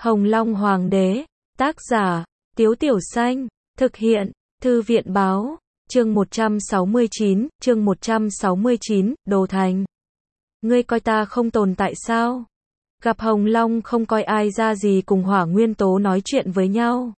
Hồng Long Hoàng đế, tác giả, Tiếu Tiểu Xanh, thực hiện, Thư viện báo, chương 169, Đồ Thành. Ngươi coi ta không tồn tại sao? Gặp Hồng Long không coi ai ra gì cùng Hỏa Nguyên Tố nói chuyện với nhau.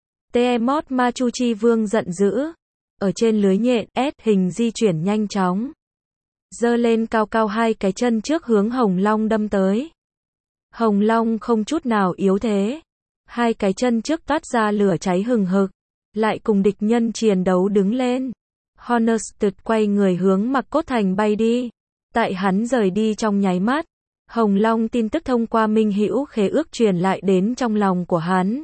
Tiamat Machuchi Vương giận dữ. Ở trên lưới nhện, S hình di chuyển nhanh chóng. Giơ lên cao cao hai cái chân trước hướng Hồng Long đâm tới. Hồng Long không chút nào yếu thế. Hai cái chân trước toát ra lửa cháy hừng hực. Lại cùng địch nhân chiến đấu đứng lên. Honested quay người hướng Mạc Cốt Thành bay đi. Tại hắn rời đi trong nháy mắt, Hồng Long tin tức thông qua Minh Hữu khế ước truyền lại đến trong lòng của hắn.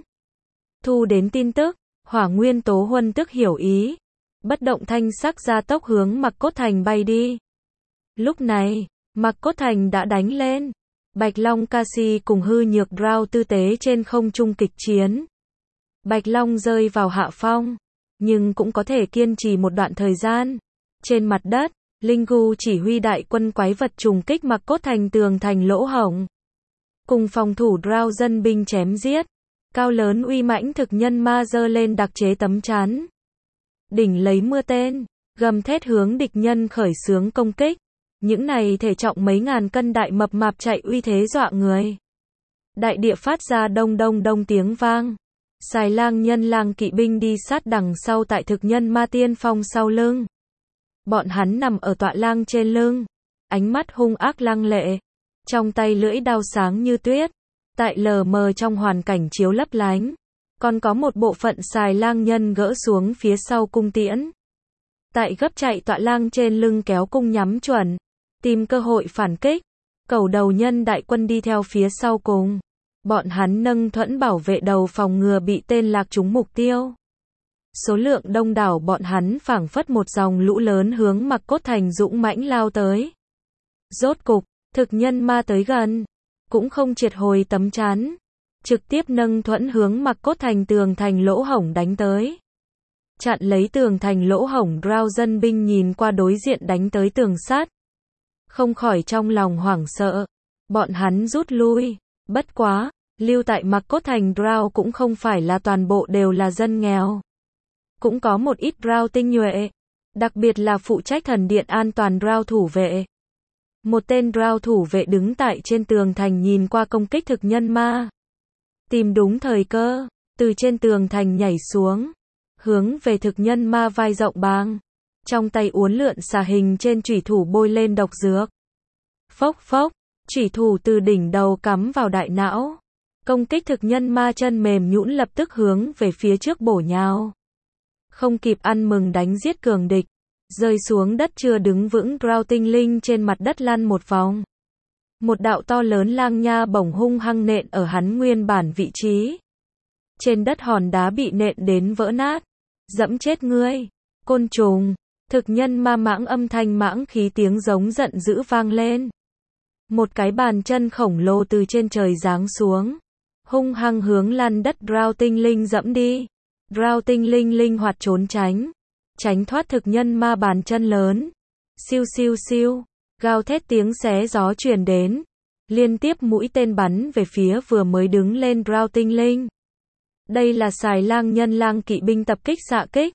Thu đến tin tức, Hỏa Nguyên Tố Huân tức hiểu ý. Bất động thanh sắc ra tốc hướng Mạc Cốt Thành bay đi. Lúc này, Mạc Cốt Thành đã đánh lên. Bạch Long Casi cùng hư nhược Drow tư tế trên không trung kịch chiến. Bạch Long rơi vào hạ phong, nhưng cũng có thể kiên trì một đoạn thời gian. Trên mặt đất, Linh Gu chỉ huy đại quân quái vật trùng kích Mạc Cốt Thành tường thành lỗ hổng. Cùng phòng thủ Drow dân binh chém giết. Cao lớn uy mãnh thực nhân ma giơ lên đặc chế tấm chắn. Đỉnh lấy mưa tên, gầm thét hướng địch nhân khởi xướng công kích. Những này thể trọng mấy ngàn cân đại mập mạp chạy uy thế dọa người. Đại địa phát ra đông đông đông tiếng vang. Xài lang nhân lang kỵ binh đi sát đằng sau tại thực nhân ma tiên phong sau lưng. Bọn hắn nằm ở tọa lang trên lưng. Ánh mắt hung ác lăng lệ. Trong tay lưỡi đao sáng như tuyết. Tại lờ mờ trong hoàn cảnh chiếu lấp lánh. Còn có một bộ phận xài lang nhân gỡ xuống phía sau cung tiễn. Tại gấp chạy tọa lang trên lưng kéo cung nhắm chuẩn. Tìm cơ hội phản kích. Cẩu đầu nhân đại quân đi theo phía sau cùng. Bọn hắn nâng thuẫn bảo vệ đầu phòng ngừa bị tên lạc trúng mục tiêu. Số lượng đông đảo bọn hắn phảng phất một dòng lũ lớn hướng Mạc Cốt Thành dũng mãnh lao tới. Rốt cục, thực nhân ma tới gần. Cũng không triệt hồi tấm chắn. Trực tiếp nâng thuẫn hướng Mạc Cốt Thành tường thành lỗ hổng đánh tới. Chặn lấy tường thành lỗ hổng Drow dân binh nhìn qua đối diện đánh tới tường sắt. Không khỏi trong lòng hoảng sợ. Bọn hắn rút lui. Bất quá, lưu tại Mạc Cốt Thành Drow cũng không phải là toàn bộ đều là dân nghèo. Cũng có một ít Drow tinh nhuệ. Đặc biệt là phụ trách thần điện an toàn Drow thủ vệ. Một tên Drow thủ vệ đứng tại trên tường thành nhìn qua công kích thực nhân ma. Tìm đúng thời cơ, từ trên tường thành nhảy xuống. Hướng về thực nhân ma vai rộng bàng. Trong tay uốn lượn xà hình trên chủy thủ bôi lên độc dược. Phốc phốc, chủy thủ từ đỉnh đầu cắm vào đại não. Công kích thực nhân ma chân mềm nhũn lập tức hướng về phía trước bổ nhào. Không kịp ăn mừng đánh giết cường địch. Rơi xuống đất chưa đứng vững Drow tinh linh trên mặt đất lăn một vòng. Một đạo to lớn lang nha bổng hung hăng nện ở hắn nguyên bản vị trí. Trên đất hòn đá bị nện đến vỡ nát. Dẫm chết ngươi, côn trùng. Thực nhân ma mãng âm thanh mãng khí tiếng giống giận dữ vang lên. Một cái bàn chân khổng lồ từ trên trời giáng xuống. Hung hăng hướng lăn đất Drow tinh linh dẫm đi. Drow tinh linh linh hoạt trốn tránh. Tránh thoát thực nhân ma bàn chân lớn. Siêu siêu siêu. Gào thét tiếng xé gió truyền đến. Liên tiếp mũi tên bắn về phía vừa mới đứng lên Drow tinh linh. Đây là xài lang nhân lang kỵ binh tập kích xạ kích.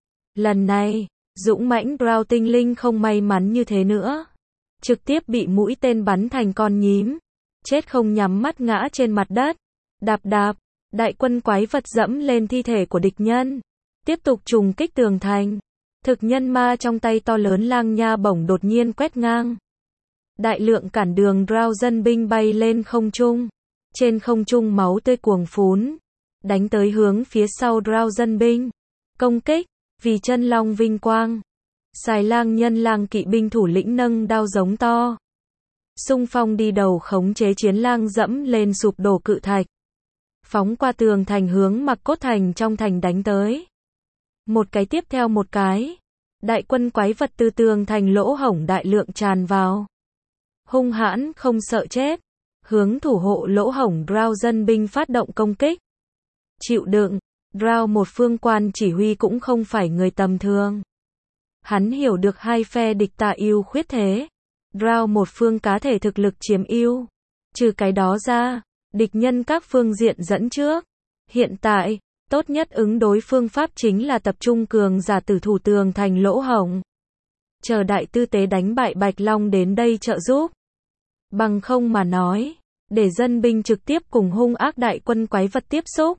Lần này, dũng mãnh Drow tinh linh không may mắn như thế nữa. Trực tiếp bị mũi tên bắn thành con nhím. Chết không nhắm mắt ngã trên mặt đất. Đạp đạp, đại quân quái vật dẫm lên thi thể của địch nhân. Tiếp tục trùng kích tường thành. Thực nhân ma trong tay to lớn lang nha bổng đột nhiên quét ngang. Đại lượng cản đường Drow dân binh bay lên không trung. Trên không trung máu tươi cuồng phún. Đánh tới hướng phía sau Drow dân binh. Công kích, vì chân long vinh quang. Xài lang nhân lang kỵ binh thủ lĩnh nâng đao giống to. Xung phong đi đầu khống chế chiến lang dẫm lên sụp đổ cự thạch. Phóng qua tường thành hướng Mạc Cốt Thành trong thành đánh tới. Một cái tiếp theo một cái. Đại quân quái vật từ tường thành lỗ hổng đại lượng tràn vào. Hung hãn không sợ chết. Hướng thủ hộ lỗ hổng Drow dân binh phát động công kích. Chịu đựng, Drow một phương quan chỉ huy cũng không phải người tầm thường. Hắn hiểu được hai phe địch tà ưu khuyết thế. Drow một phương cá thể thực lực chiếm ưu. Trừ cái đó ra, Địch nhân các phương diện dẫn trước. Hiện tại, tốt nhất ứng đối phương pháp chính là tập trung cường giả tử thủ tường thành lỗ hổng. Chờ đại tư tế đánh bại Bạch Long đến đây trợ giúp. Bằng không mà nói, để dân binh trực tiếp cùng hung ác đại quân quái vật tiếp xúc.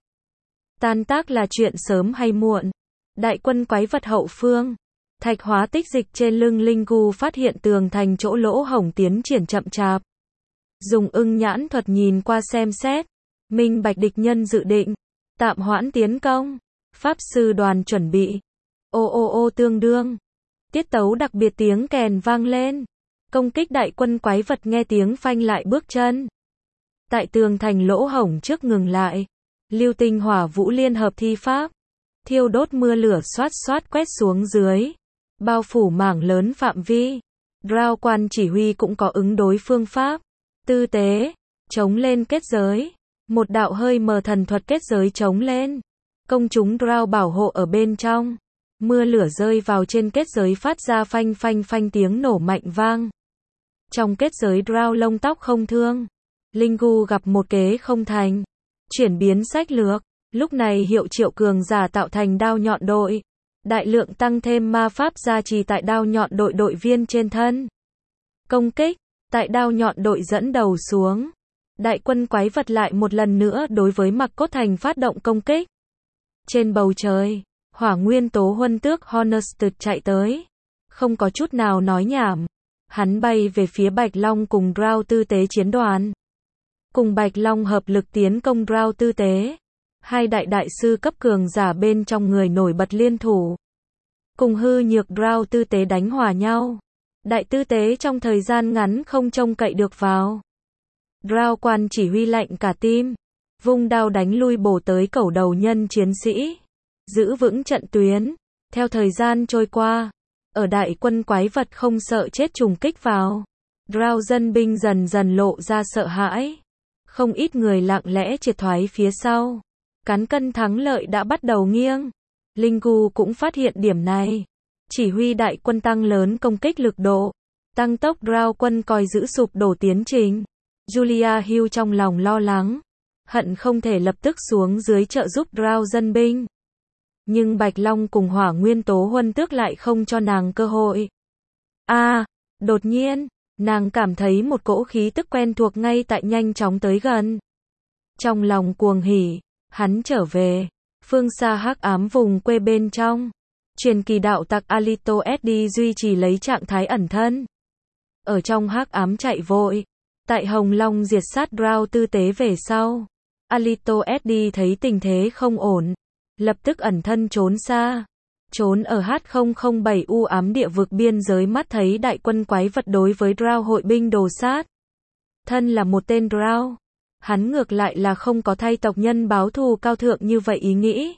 Tan tác là chuyện sớm hay muộn. Đại quân quái vật hậu phương. Thạch hóa tích dịch trên lưng Linh Gu phát hiện tường thành chỗ lỗ hổng tiến triển chậm chạp. Dùng ưng nhãn thuật nhìn qua xem xét. Minh bạch địch nhân dự định. Tạm hoãn tiến công. Pháp sư đoàn chuẩn bị. Ô ô ô tương đương. Tiết tấu đặc biệt tiếng kèn vang lên. Công kích đại quân quái vật nghe tiếng phanh lại bước chân. Tại tường thành lỗ hổng trước ngừng lại. Lưu tinh hỏa vũ liên hợp thi pháp. Thiêu đốt mưa lửa xoát xoát quét xuống dưới. Bao phủ mảng lớn phạm vi. Drow quan chỉ huy cũng có ứng đối phương pháp. Tư tế. Chống lên kết giới. Một đạo hơi mờ thần thuật kết giới chống lên. Công chúng Drow bảo hộ ở bên trong. Mưa lửa rơi vào trên kết giới phát ra phanh phanh phanh tiếng nổ mạnh vang. Trong kết giới Drow lông tóc không thương. Linh Gu gặp một kế không thành. Chuyển biến sách lược. Lúc này hiệu triệu cường giả tạo thành đao nhọn đội. Đại lượng tăng thêm ma pháp gia trì tại đao nhọn đội đội viên trên thân. Công kích. Tại đao nhọn đội dẫn đầu xuống. Đại quân quái vật lại một lần nữa đối với Mặc Cốt Thành phát động công kích. Trên bầu trời, Hỏa Nguyên Tố Huân Tước Honested chạy tới. Không có chút nào nói nhảm. Hắn bay về phía Bạch Long cùng Drow tư tế chiến đoàn. Cùng Bạch Long hợp lực tiến công Drow tư tế. Hai đại sư cấp cường giả bên trong người nổi bật liên thủ. Cùng hư nhược Drow tư tế đánh hòa nhau. Đại tư tế trong thời gian ngắn không trông cậy được vào. Drow quan chỉ huy lạnh cả tim. Vung đao đánh lui bổ tới cẩu đầu nhân chiến sĩ. Giữ vững trận tuyến. Theo thời gian trôi qua. Ở đại quân quái vật không sợ chết trùng kích vào. Drow dân binh dần dần lộ ra sợ hãi. Không ít người lặng lẽ triệt thoái phía sau. Cán cân thắng lợi đã bắt đầu nghiêng. Linh Gu cũng phát hiện điểm này. Chỉ huy đại quân tăng lớn công kích lực độ. Tăng tốc Drow quân coi giữ sụp đổ tiến trình. Julia Hill trong lòng lo lắng. Hận không thể lập tức xuống dưới trợ giúp Drow dân binh. Nhưng Bạch Long cùng Hỏa Nguyên Tố Huân Tước lại không cho nàng cơ hội. Đột nhiên, nàng cảm thấy một cỗ khí tức quen thuộc ngay tại nhanh chóng tới gần. Trong lòng cuồng hỉ, hắn trở về. Phương xa hắc ám vùng quê bên trong. Truyền kỳ đạo tặc Alito SD duy trì lấy trạng thái ẩn thân. Ở trong hắc ám chạy vội. Tại Hồng Long diệt sát Drow tư tế về sau. Alito SD thấy tình thế không ổn. Lập tức ẩn thân trốn xa. Trốn ở H007 u ám địa vực biên giới mắt thấy đại quân quái vật đối với Drow hội binh đồ sát. Thân là một tên Drow. Hắn ngược lại là không có thay tộc nhân báo thù cao thượng như vậy ý nghĩ.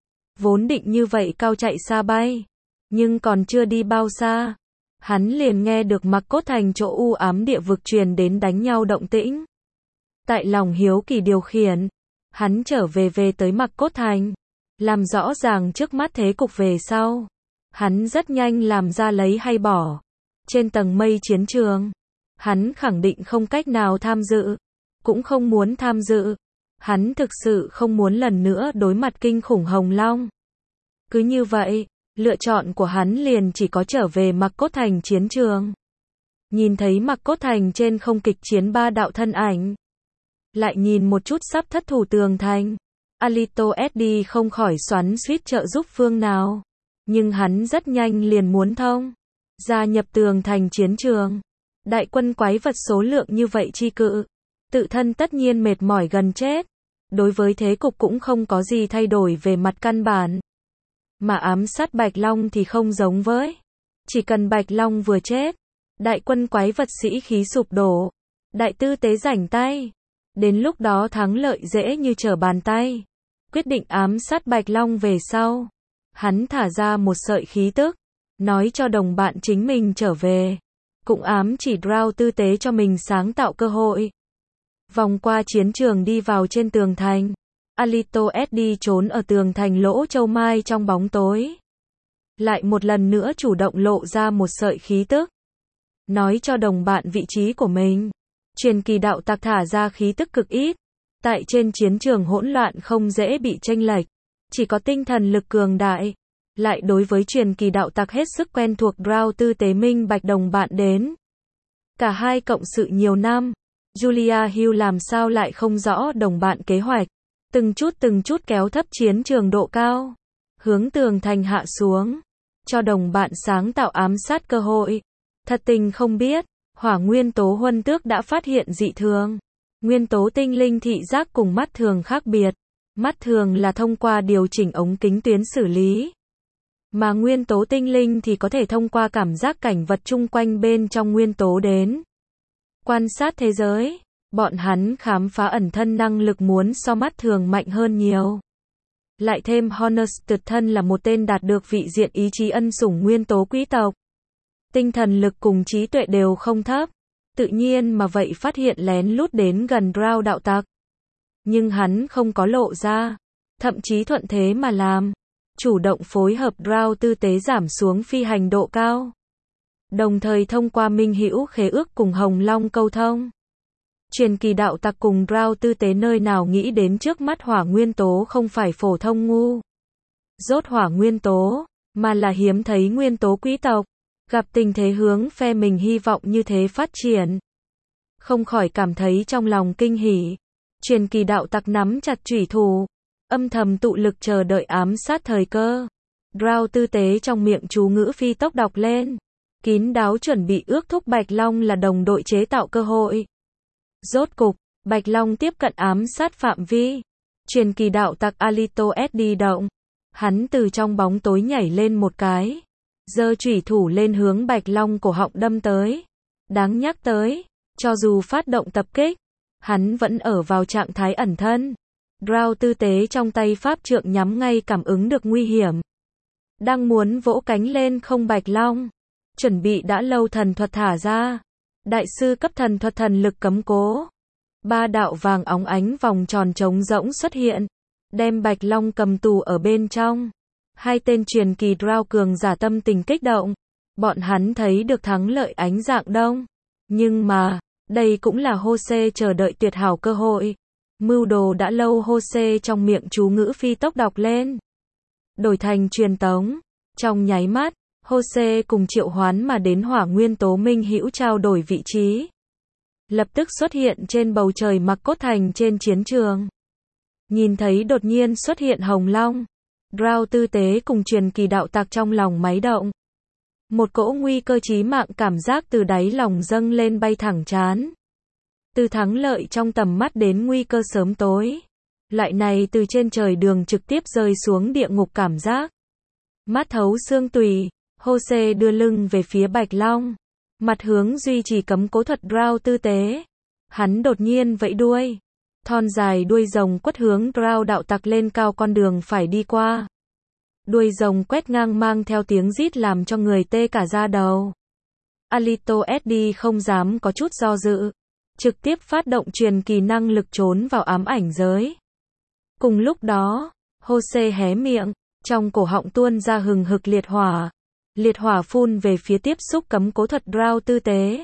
Vốn định như vậy cao chạy xa bay. Nhưng còn chưa đi bao xa. Hắn liền nghe được Mặc Cốt Thành chỗ u ám địa vực truyền đến đánh nhau động tĩnh. Tại lòng hiếu kỳ điều khiển. Hắn trở về tới Mặc Cốt Thành. Làm rõ ràng trước mắt thế cục về sau. Hắn rất nhanh làm ra lấy hay bỏ. Trên tầng mây chiến trường. Hắn khẳng định không cách nào tham dự. Cũng không muốn tham dự. Hắn thực sự không muốn lần nữa đối mặt kinh khủng Hồng Long. Cứ như vậy, lựa chọn của hắn liền chỉ có trở về Mặc Cốt Thành chiến trường. Nhìn thấy Mặc Cốt Thành trên không kịch chiến ba đạo thân ảnh. Lại nhìn một chút sắp thất thủ tường thành. Alito SD không khỏi xoắn xuýt trợ giúp phương nào. Nhưng hắn rất nhanh liền muốn thông. Gia nhập tường thành chiến trường. Đại quân quái vật số lượng như vậy chi cự. Tự thân tất nhiên mệt mỏi gần chết. Đối với thế cục cũng không có gì thay đổi về mặt căn bản. Mà ám sát Bạch Long thì không giống với. Chỉ cần Bạch Long vừa chết. Đại quân quái vật sĩ khí sụp đổ. Đại tư tế rảnh tay. Đến lúc đó thắng lợi dễ như trở bàn tay. Quyết định ám sát Bạch Long về sau. Hắn thả ra một sợi khí tức. Nói cho đồng bạn chính mình trở về. Cũng ám chỉ Drow tư tế cho mình sáng tạo cơ hội. Vòng qua chiến trường đi vào trên tường thành. Alito SD trốn ở tường thành lỗ châu mai trong bóng tối. Lại một lần nữa chủ động lộ ra một sợi khí tức. Nói cho đồng bạn vị trí của mình. Truyền kỳ đạo tặc thả ra khí tức cực ít. Tại trên chiến trường hỗn loạn không dễ bị chênh lệch, chỉ có tinh thần lực cường đại. Lại đối với truyền kỳ đạo tặc hết sức quen thuộc Drow tư tế minh bạch đồng bạn đến. Cả hai cộng sự nhiều năm, Julia Hill làm sao lại không rõ đồng bạn kế hoạch. Từng chút kéo thấp chiến trường độ cao, hướng tường thành hạ xuống, cho đồng bạn sáng tạo ám sát cơ hội. Thật tình không biết, hỏa nguyên tố huân tước đã phát hiện dị thường. Nguyên tố tinh linh thị giác cùng mắt thường khác biệt. Mắt thường là thông qua điều chỉnh ống kính tuyến xử lý. Mà nguyên tố tinh linh thì có thể thông qua cảm giác cảnh vật chung quanh bên trong nguyên tố đến quan sát thế giới. Bọn hắn khám phá ẩn thân năng lực muốn so mắt thường mạnh hơn nhiều. Lại thêm Hornus tự thân là một tên đạt được vị diện ý chí ân sủng nguyên tố quý tộc. Tinh thần lực cùng trí tuệ đều không thấp. Tự nhiên mà vậy phát hiện lén lút đến gần Drow đạo tặc. Nhưng hắn không có lộ ra. Thậm chí thuận thế mà làm. Chủ động phối hợp Drow tư tế giảm xuống phi hành độ cao. Đồng thời thông qua minh hữu khế ước cùng Hồng Long câu thông. Truyền kỳ đạo tặc cùng Drow tư tế nơi nào nghĩ đến trước mắt hỏa nguyên tố không phải phổ thông ngu dốt hỏa nguyên tố, mà là hiếm thấy nguyên tố quý tộc. Gặp tình thế hướng phe mình hy vọng như thế phát triển. Không khỏi cảm thấy trong lòng kinh hỉ. Truyền kỳ đạo tặc nắm chặt chủy thủ, âm thầm tụ lực chờ đợi ám sát thời cơ. Drow tư tế trong miệng chú ngữ phi tốc đọc lên. Kín đáo chuẩn bị ước thúc Bạch Long là đồng đội chế tạo cơ hội. Rốt cục, Bạch Long tiếp cận ám sát phạm vi. Truyền kỳ đạo tặc Alito S đi động. Hắn từ trong bóng tối nhảy lên một cái. Giơ chủy thủ lên hướng Bạch Long cổ họng đâm tới. Đáng nhắc tới, cho dù phát động tập kích, hắn vẫn ở vào trạng thái ẩn thân. Drow tư tế trong tay pháp trượng nhắm ngay cảm ứng được nguy hiểm. Đang muốn vỗ cánh lên không Bạch Long. Chuẩn bị đã lâu thần thuật thả ra. Đại sư cấp thần thuật thần lực cấm cố. 3 đạo vàng óng ánh vòng tròn trống rỗng xuất hiện. Đem Bạch Long cầm tù ở bên trong. Hai tên truyền kỳ Drow cường giả tâm tình kích động. Bọn hắn thấy được thắng lợi ánh dạng đông. Nhưng mà, đây cũng là Jose chờ đợi tuyệt hảo cơ hội. Mưu đồ đã lâu Jose trong miệng chú ngữ phi tốc đọc lên. Đổi thành truyền tống. Trong nháy mắt, Jose cùng triệu hoán mà đến hỏa nguyên tố minh hữu trao đổi vị trí. Lập tức xuất hiện trên bầu trời mặc cốt thành trên chiến trường. Nhìn thấy đột nhiên xuất hiện Hồng Long. Drow tư tế cùng truyền kỳ đạo tặc trong lòng máy động. Một cỗ nguy cơ chí mạng cảm giác từ đáy lòng dâng lên bay thẳng trán. Từ thắng lợi trong tầm mắt đến nguy cơ sớm tối. Loại này từ trên trời đường trực tiếp rơi xuống địa ngục cảm giác. Mắt thấu xương tùy, Jose đưa lưng về phía Bạch Long. Mặt hướng duy trì cấm cố thuật Drow tư tế. Hắn đột nhiên vẫy đuôi. Thon dài đuôi rồng quất hướng Drow đạo tặc lên cao con đường phải đi qua. Đuôi rồng quét ngang mang theo tiếng rít làm cho người tê cả da đầu. Alito SD không dám có chút do dự. Trực tiếp phát động truyền kỳ năng lực trốn vào ám ảnh giới. Cùng lúc đó, Jose hé miệng, trong cổ họng tuôn ra hừng hực liệt hỏa. Liệt hỏa phun về phía tiếp xúc cấm cố thuật Drow tư tế.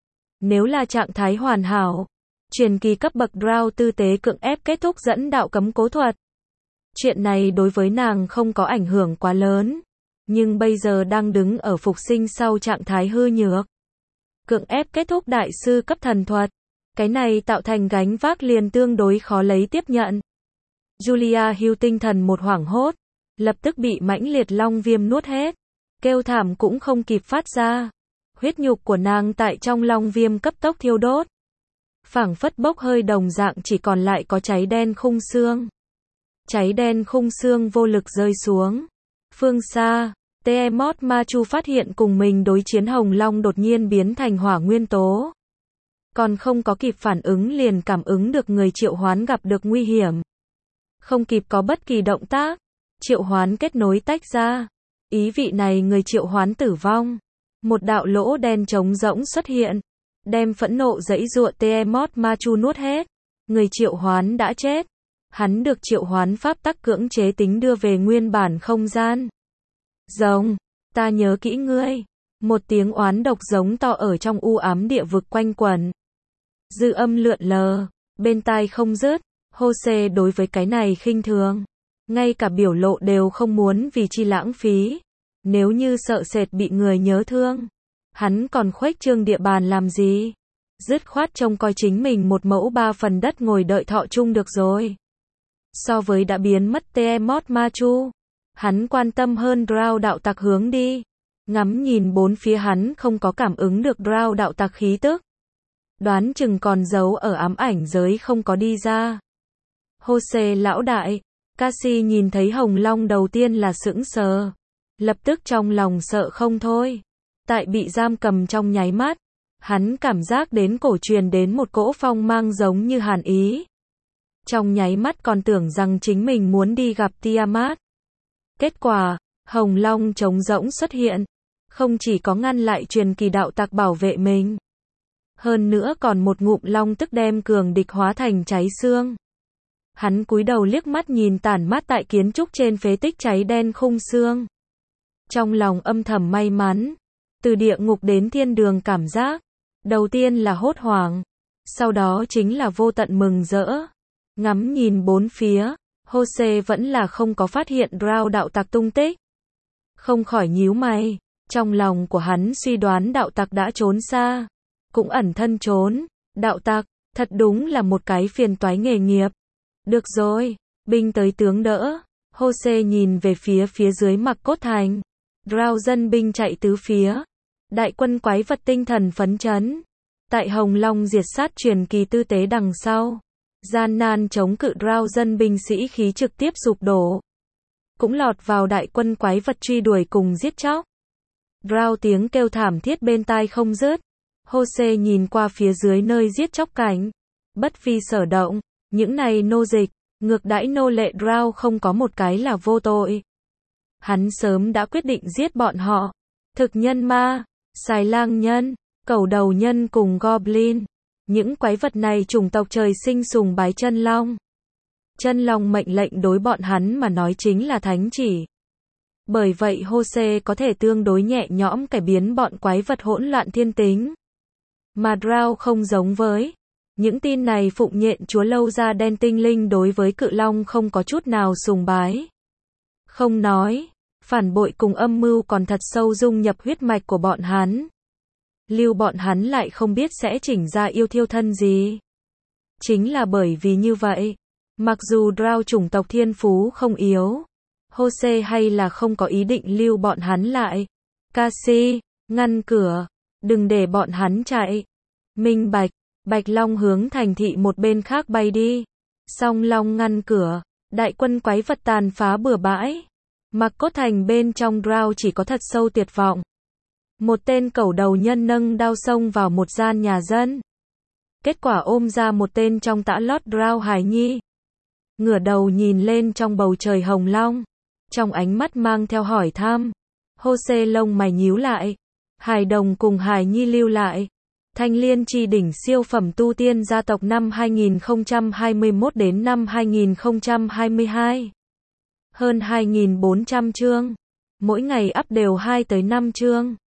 Nếu là trạng thái hoàn hảo, truyền kỳ cấp bậc Drow tư tế cưỡng ép kết thúc dẫn đạo cấm cố thuật. Chuyện này đối với nàng không có ảnh hưởng quá lớn, nhưng bây giờ đang đứng ở phục sinh sau trạng thái hư nhược. Cưỡng ép kết thúc đại sư cấp thần thuật. Cái này tạo thành gánh vác liền tương đối khó lấy tiếp nhận. Julia Hill tinh thần một hoảng hốt, lập tức bị mãnh liệt long viêm nuốt hết. Kêu thảm cũng không kịp phát ra. Huyết nhục của nàng tại trong long viêm cấp tốc thiêu đốt. Phảng phất bốc hơi đồng dạng chỉ còn lại có cháy đen khung xương. Cháy đen khung xương vô lực rơi xuống. Phương xa, Tiamat Machu phát hiện cùng mình đối chiến Hồng Long đột nhiên biến thành hỏa nguyên tố. Còn không có kịp phản ứng liền cảm ứng được người triệu hoán gặp được nguy hiểm. Không kịp có bất kỳ động tác. Triệu hoán kết nối tách ra. Ý vị này người triệu hoán tử vong. Một đạo lỗ đen trống rỗng xuất hiện. Đem phẫn nộ giãy giụa Tiamat Machu nuốt hết. Người triệu hoán đã chết. Hắn được triệu hoán pháp tắc cưỡng chế tính đưa về nguyên bản không gian. Rồng, ta nhớ kỹ ngươi. Một tiếng oán độc giống to ở trong u ám địa vực quanh quẩn. Dư âm lượn lờ, bên tai không dứt. Jose đối với cái này khinh thường. Ngay cả biểu lộ đều không muốn vì chi lãng phí. Nếu như sợ sệt bị người nhớ thương, hắn còn khuếch trương địa bàn làm gì? Dứt khoát trông coi chính mình một mẫu 3 phần đất ngồi đợi thọ chung được rồi. So với đã biến mất Tiamat Machu, hắn quan tâm hơn Drow đạo tặc hướng đi. Ngắm nhìn bốn phía hắn không có cảm ứng được Drow đạo tặc khí tức. Đoán chừng còn giấu ở ám ảnh giới không có đi ra. Jose lão đại, Cassie nhìn thấy Hồng Long đầu tiên là sững sờ. Lập tức trong lòng sợ không thôi. Tại bị giam cầm trong nháy mắt, hắn cảm giác đến cổ truyền đến một cỗ phong mang giống như hàn ý. Trong nháy mắt còn tưởng rằng chính mình muốn đi gặp Tiamat. Kết quả, Hồng Long trống rỗng xuất hiện. Không chỉ có ngăn lại truyền kỳ đạo tặc bảo vệ mình. Hơn nữa còn một ngụm long tức đem cường địch hóa thành cháy xương. Hắn cúi đầu liếc mắt nhìn tản mát tại kiến trúc trên phế tích cháy đen khung xương. Trong lòng âm thầm may mắn. Từ địa ngục đến thiên đường cảm giác. Đầu tiên là hốt hoảng. Sau đó chính là vô tận mừng rỡ. Ngắm nhìn bốn phía, Jose vẫn là không có phát hiện Drow đạo tặc tung tích. Không khỏi nhíu mày. Trong lòng của hắn suy đoán đạo tặc đã trốn xa. Cũng ẩn thân trốn. Đạo tặc, thật đúng là một cái phiền toái nghề nghiệp. Được rồi, binh tới tướng đỡ. Jose nhìn về phía dưới Mặc Cốt Thành. Drow dân binh chạy tứ phía. Đại quân quái vật tinh thần phấn chấn. Tại Hồng Long diệt sát truyền kỳ tư tế đằng sau. Gian nan chống cự Drow dân binh sĩ khí trực tiếp sụp đổ. Cũng lọt vào đại quân quái vật truy đuổi cùng giết chóc. Drow tiếng kêu thảm thiết bên tai không dứt. Jose nhìn qua phía dưới nơi giết chóc cảnh. Bất vi sở động. Những này nô dịch, ngược đãi nô lệ Drow không có một cái là vô tội. Hắn sớm đã quyết định giết bọn họ. Thực nhân ma, xài lang nhân, cẩu đầu nhân cùng goblin. Những quái vật này chủng tộc trời sinh sùng bái chân long. Chân long mệnh lệnh đối bọn hắn mà nói chính là thánh chỉ. Bởi vậy Jose có thể tương đối nhẹ nhõm cải biến bọn quái vật hỗn loạn thiên tính. Mà Drow không giống với. Những tin này phụng nhện chúa lâu da đen tinh linh đối với cự long không có chút nào sùng bái. Không nói, phản bội cùng âm mưu còn thật sâu dung nhập huyết mạch của bọn hắn. Lưu bọn hắn lại không biết sẽ chỉnh ra yêu thiêu thân gì. Chính là bởi vì như vậy, mặc dù Drow chủng tộc thiên phú không yếu, Jose hay là không có ý định lưu bọn hắn lại. Cassie, ngăn cửa, đừng để bọn hắn chạy. Minh bạch. Bạch Long hướng thành thị một bên khác bay đi. Song Long ngăn cửa. Đại quân quái vật tàn phá bừa bãi. Mặc Cốt Thành bên trong Drow chỉ có thật sâu tuyệt vọng. Một tên cẩu đầu nhân nâng đao xông vào một gian nhà dân. Kết quả ôm ra một tên trong tã lót Drow hài nhi. Ngửa đầu nhìn lên trong bầu trời hồng long. Trong ánh mắt mang theo hỏi thăm. Jose lông mày nhíu lại. Hài đồng cùng hài nhi lưu lại. Thanh Liên chi đỉnh siêu phẩm tu tiên gia tộc năm 2021 đến năm 2022. Hơn 2.400 chương. Mỗi ngày up đều 2 tới 5 chương.